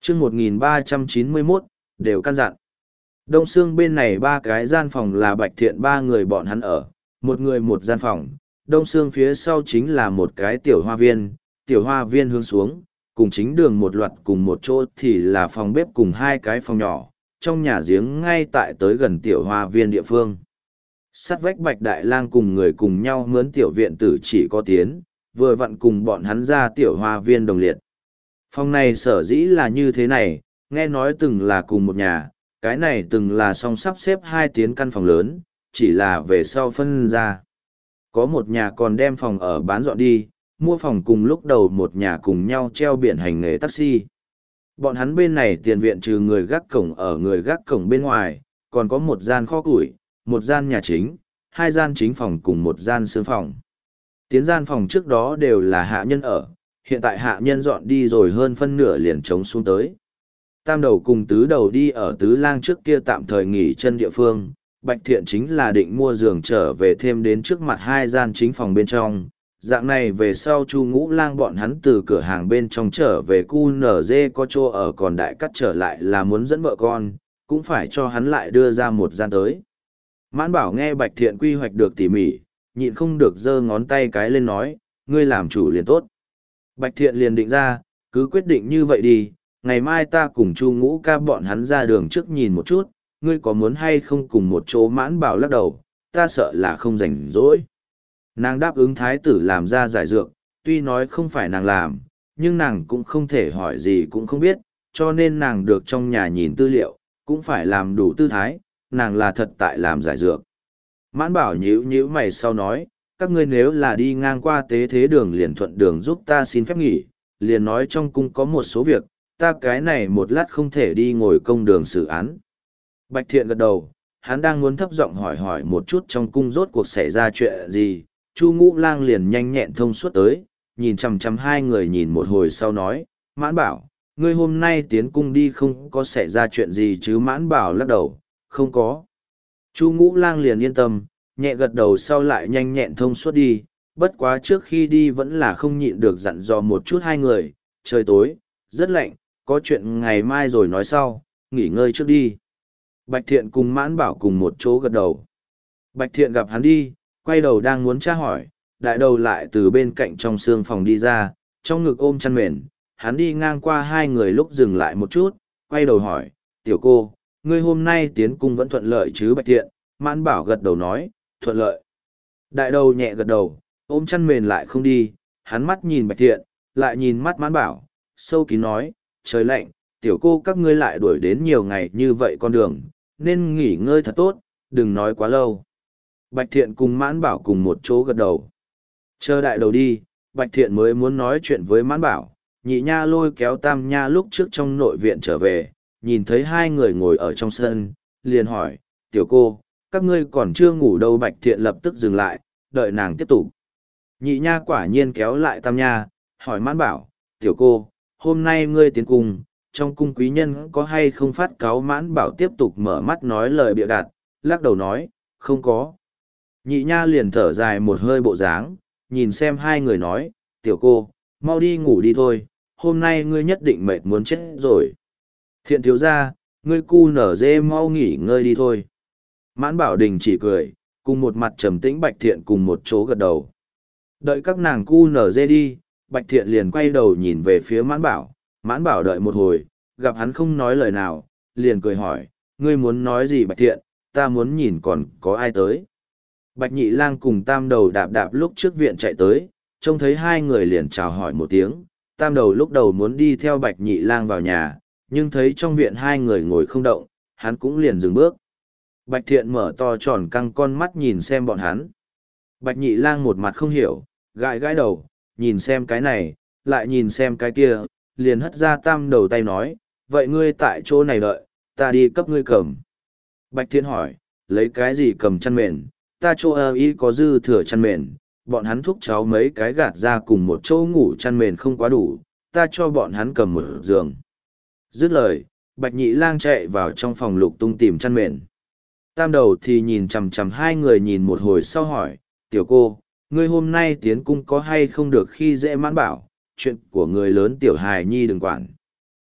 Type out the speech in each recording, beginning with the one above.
chương 1391, đều căn dặn. Đông Sương bên này ba cái gian phòng là Bạch Thiện ba người bọn hắn ở, một người một gian phòng. Đông Sương phía sau chính là một cái tiểu hoa viên hướng xuống, cùng chính đường một loạt cùng một chỗ thì là phòng bếp cùng hai cái phòng nhỏ, trong nhà giếng ngay tại tới gần tiểu hoa viên địa phương. Sát vách Bạch Đại Lang cùng người cùng nhau mướn tiểu viện tử chỉ có tiến, vừa vặn cùng bọn hắn ra tiểu hoa viên đồng liệt. Phòng này sở dĩ là như thế này, nghe nói từng là cùng một nhà, cái này từng là song sắp xếp hai tiến căn phòng lớn, chỉ là về sau phân ra. Có một nhà còn đem phòng ở bán dọn đi, mua phòng cùng lúc đầu một nhà cùng nhau treo biển hành nghề taxi. Bọn hắn bên này tiền viện trừ người gác cổng ở người gác cổng bên ngoài, còn có một gian kho củi, một gian nhà chính, hai gian chính phòng cùng một gian sương phòng. Tiến gian phòng trước đó đều là hạ nhân ở, hiện tại hạ nhân dọn đi rồi hơn phân nửa liền trống xuống tới. Tam đầu cùng tứ đầu đi ở tứ lang trước kia tạm thời nghỉ chân địa phương, Bạch Thiện chính là định mua giường trở về thêm đến trước mặt hai gian chính phòng bên trong. Dạng này về sau Chu Ngũ Lang bọn hắn từ cửa hàng bên trong trở về QNZ có chỗ ở, còn Đại Cắt trở lại là muốn dẫn vợ con, cũng phải cho hắn lại đưa ra một gian tới. Mãn Bảo nghe Bạch Thiện quy hoạch được tỉ mỉ, nhịn không được giơ ngón tay cái lên nói, ngươi làm chủ liền tốt. Bạch Thiện liền định ra, cứ quyết định như vậy đi, ngày mai ta cùng Chu Ngũ ca bọn hắn ra đường trước nhìn một chút, ngươi có muốn hay không cùng một chỗ. Mãn Bảo lắc đầu, ta sợ là không rảnh rỗi. Nàng đáp ứng thái tử làm ra giải dược, tuy nói không phải nàng làm, nhưng nàng cũng không thể hỏi gì cũng không biết, cho nên nàng được trong nhà nhìn tư liệu, cũng phải làm đủ tư thái, nàng là thật tại làm giải dược. Mãn Bảo nhíu nhíu mày sau nói, các ngươi nếu là đi ngang qua tế thế đường liền thuận đường giúp ta xin phép nghỉ, liền nói trong cung có một số việc, ta cái này một lát không thể đi ngồi công đường xử án. Bạch Thiện gật đầu, hắn đang muốn thấp giọng hỏi một chút trong cung rốt cuộc xảy ra chuyện gì, Chu Ngũ Lang liền nhanh nhẹn thông suốt tới, nhìn chằm chằm hai người nhìn một hồi sau nói, Mãn Bảo, ngươi hôm nay tiến cung đi không có xảy ra chuyện gì chứ? Mãn Bảo lắc đầu, không có. Chu Ngũ Lang liền yên tâm, nhẹ gật đầu sau lại nhanh nhẹn thông suốt đi, bất quá trước khi đi vẫn là không nhịn được dặn dò một chút hai người, trời tối, rất lạnh, có chuyện ngày mai rồi nói sau, nghỉ ngơi trước đi. Bạch Thiện cùng Mãn Bảo cùng một chỗ gật đầu. Bạch Thiện gặp hắn đi, quay đầu đang muốn tra hỏi, đại đầu lại từ bên cạnh trong sương phòng đi ra, trong ngực ôm chăn mền, hắn đi ngang qua hai người lúc dừng lại một chút, quay đầu hỏi, tiểu cô, ngươi hôm nay tiến cung vẫn thuận lợi chứ? Bạch Thiện, Mãn Bảo gật đầu nói, thuận lợi. Đại đầu nhẹ gật đầu, ôm chăn mền lại không đi, hắn mắt nhìn Bạch Thiện, lại nhìn mắt Mãn Bảo, sâu kín nói, trời lạnh, tiểu cô các ngươi lại đuổi đến nhiều ngày như vậy con đường, nên nghỉ ngơi thật tốt, đừng nói quá lâu. Bạch Thiện cùng Mãn Bảo cùng một chỗ gật đầu. Chờ đại đầu đi, Bạch Thiện mới muốn nói chuyện với Mãn Bảo, nhị nha lôi kéo tam nha lúc trước trong nội viện trở về, nhìn thấy hai người ngồi ở trong sân, liền hỏi, tiểu cô, các ngươi còn chưa ngủ đâu? Bạch Thiện lập tức dừng lại, đợi nàng tiếp tục. Nhị nha quả nhiên kéo lại tam nha, hỏi Mãn Bảo, tiểu cô, hôm nay ngươi tiến cung, trong cung quý nhân có hay không phát cáu? Mãn Bảo tiếp tục mở mắt nói lời bịa đặt, lắc đầu nói, không có. Nhị nha liền thở dài một hơi bộ dáng, nhìn xem hai người nói, tiểu cô, mau đi ngủ đi thôi, hôm nay ngươi nhất định mệt muốn chết rồi. Thiện thiếu gia, ngươi cu nở dê mau nghỉ ngơi đi thôi. Mãn Bảo đình chỉ cười, cùng một mặt trầm tĩnh Bạch Thiện cùng một chỗ gật đầu. Đợi các nàng cu nở dê đi, Bạch Thiện liền quay đầu nhìn về phía Mãn Bảo. Mãn Bảo đợi một hồi, gặp hắn không nói lời nào, liền cười hỏi, ngươi muốn nói gì Bạch Thiện, ta muốn nhìn còn có ai tới. Bạch Nhị Lang cùng Tam Đầu đạp đạp lúc trước viện chạy tới, trông thấy hai người liền chào hỏi một tiếng. Tam Đầu lúc đầu muốn đi theo Bạch Nhị Lang vào nhà, nhưng thấy trong viện hai người ngồi không động, hắn cũng liền dừng bước. Bạch Thiện mở to tròn căng con mắt nhìn xem bọn hắn. Bạch Nhị Lang một mặt không hiểu, gãi gãi đầu, nhìn xem cái này, lại nhìn xem cái kia, liền hất ra Tam Đầu tay nói, vậy ngươi tại chỗ này đợi, ta đi cấp ngươi cầm. Bạch Thiện hỏi, lấy cái gì cầm chăn mền? Ta chỗ y có dư thừa chăn mền, bọn hắn thúc cháu mấy cái gạt ra cùng một chỗ ngủ, chăn mền không quá đủ, ta cho bọn hắn cầm một giường. Dứt lời, Bạch Nhị Lang chạy vào trong phòng lục tung tìm chăn mền. Tam Đầu thì nhìn chằm chằm hai người nhìn một hồi sau hỏi, tiểu cô, ngươi hôm nay tiến cung có hay không được khi dễ? Mãn Bảo, chuyện của người lớn tiểu hài nhi đừng quản.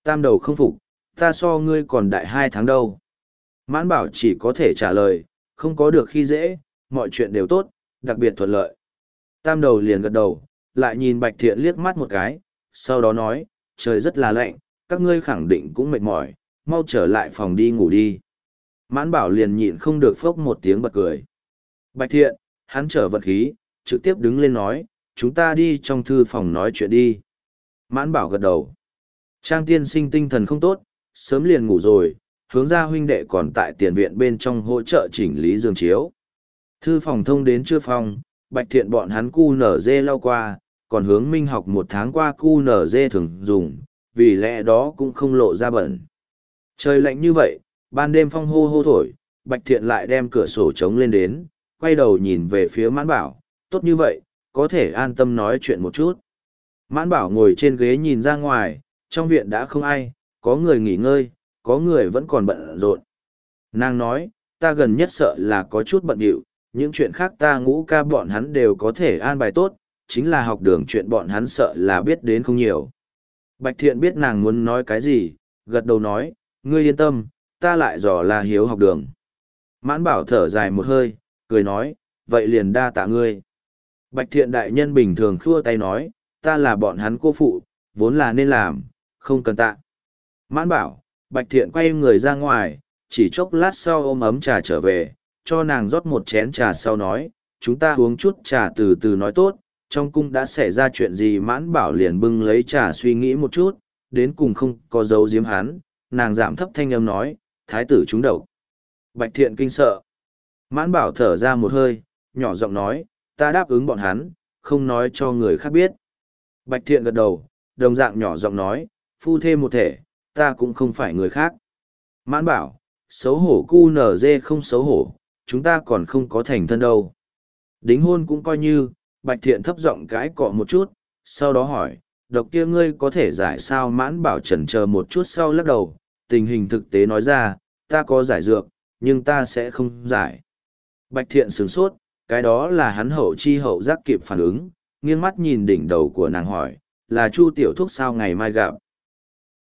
Tam đầu không phục, ta so ngươi còn đại 2 tháng đâu. Mãn bảo chỉ có thể trả lời, không có được khi dễ, mọi chuyện đều tốt, đặc biệt thuận lợi. Tam đầu liền gật đầu, lại nhìn Bạch Thiện liếc mắt một cái, sau đó nói, trời rất là lạnh, các ngươi khẳng định cũng mệt mỏi, mau trở lại phòng đi ngủ đi. Mãn bảo liền nhịn không được phốc một tiếng bật cười. Bạch Thiện, hắn trở vật khí, trực tiếp đứng lên nói, chúng ta đi trong thư phòng nói chuyện đi. Mãn bảo gật đầu. Trang tiên sinh tinh thần không tốt, sớm liền ngủ rồi, hướng ra huynh đệ còn tại tiền viện bên trong hỗ trợ chỉnh lý giường chiếu. Thư phòng thông đến chưa phòng, Bạch Thiện bọn hắn cu nở dê lau qua, còn hướng Minh học 1 tháng qua cu nở dê thường dùng, vì lẽ đó cũng không lộ ra bẩn. Trời lạnh như vậy, ban đêm phong hô hô thổi, Bạch Thiện lại đem cửa sổ trống lên đến, quay đầu nhìn về phía Mãn Bảo, tốt như vậy, có thể an tâm nói chuyện một chút. Mãn Bảo ngồi trên ghế nhìn ra ngoài, trong viện đã không ai, có người nghỉ ngơi, có người vẫn còn bận rộn. Nàng nói, ta gần nhất sợ là có chút bận rộn, những chuyện khác ta Ngũ ca bọn hắn đều có thể an bài tốt, chính là học đường chuyện bọn hắn sợ là biết đến không nhiều. Bạch Thiện biết nàng muốn nói cái gì, gật đầu nói, ngươi yên tâm, ta lại dò là hiếu học đường. Mãn Bảo thở dài một hơi, cười nói, vậy liền đa tạ ngươi. Bạch Thiện đại nhân bình thường khua tay nói, ta là bọn hắn cô phụ, vốn là nên làm, không cần tạ. Mãn Bảo, Bạch Thiện quay người ra ngoài, chỉ chốc lát sau ôm ấm trà trở về, cho nàng rót một chén trà sau nói, chúng ta uống chút trà từ từ nói tốt, trong cung đã xảy ra chuyện gì. Mãn Bảo liền bưng lấy trà suy nghĩ một chút, đến cùng không có dấu diếm hắn, nàng giảm thấp thanh âm nói, thái tử trúng độc. Bạch Thiện kinh sợ. Mãn Bảo thở ra một hơi, nhỏ giọng nói, ta đáp ứng bọn hắn, không nói cho người khác biết. Bạch Thiện gật đầu, đồng dạng nhỏ giọng nói, phu thê một thể, ta cũng không phải người khác. Mãn Bảo, xấu hổ cu nở dê không xấu hổ, chúng ta còn không có thành thân đâu. Đính hôn cũng coi như, Bạch Thiện thấp giọng cãi cọ một chút, sau đó hỏi, độc kia ngươi có thể giải sao? Mãn Bảo chần chờ một chút sau lắc đầu, tình hình thực tế nói ra, ta có giải dược, nhưng ta sẽ không giải. Bạch Thiện sửng sốt, cái đó là hắn hậu chi hậu giác kịp phản ứng, nghiêng mắt nhìn đỉnh đầu của nàng hỏi, là Chu tiểu thúc sao ngày mai gặp?